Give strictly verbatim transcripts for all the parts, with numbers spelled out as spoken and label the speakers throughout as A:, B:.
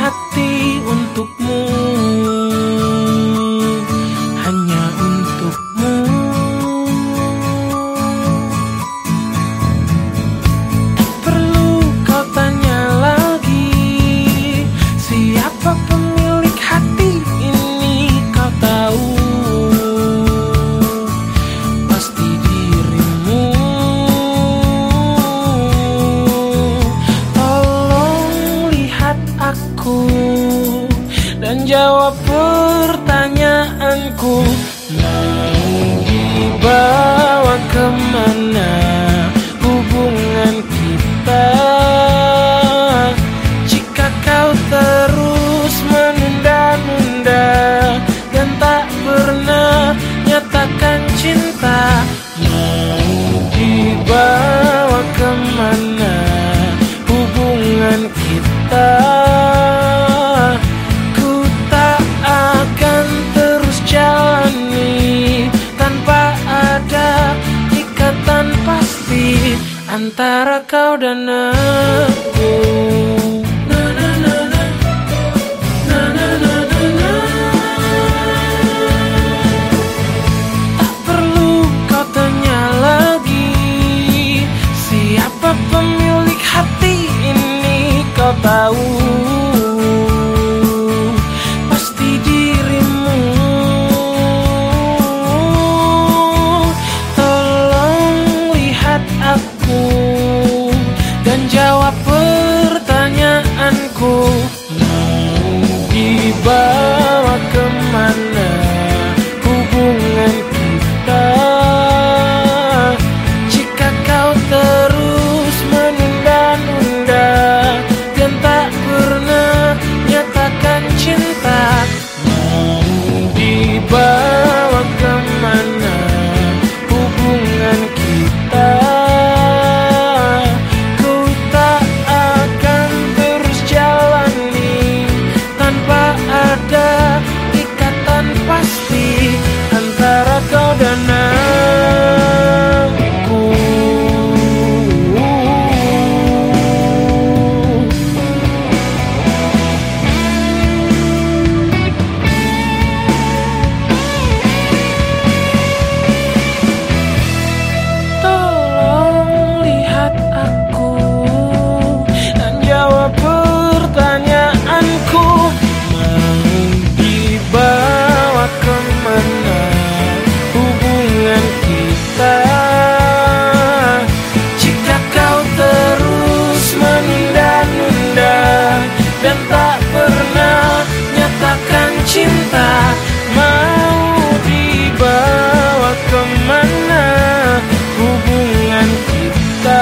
A: hati untukmu, hanya untukmu. Tak perlu kau tanya lagi, siapa pemilik hati ini kau tahu. Pasti dirimu. Tolong lihat aku dan jawab pertanyaanku. Mau dibawa kemana hubungan kita, jika kau terus menunda-nunda dan tak pernah nyatakan cinta? Mau dibawa kemana hubungan kita? Ku tak akan terus jalani tanpa ada ikatan pasti antara kau dan aku. Na, na, na, na. Na, na, na, na, na. Tak perlu kau tanya lagi, siapa pemilik hati ini kau tahu. Pasti dirimu. Tolong lihat aku dan jawab pertanyaanku. Mau dibawa kemana hubungan kita, jika kau terus menunda-nunda dan tak pernah nyatakan cinta? Mau dibawa kemana hubungan kita? Ku tak akan terus jalani tanpa ada ikatan pasti antara kau dan aku. Tolong lihat aku dan jawab pertanyaanku. Mau dibawa kemana hubungan kita, jika kau terus menunda-nunda dan tak pernah nyatakan cinta? Mau dibawa kemana hubungan kita?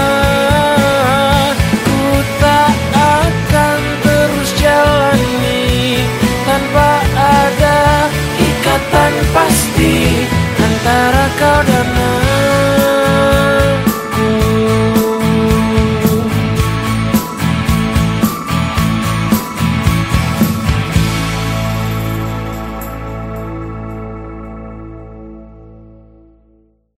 A: Ku tak akan terus jalani tanpa ada ikatan pasti antara kau dan aku.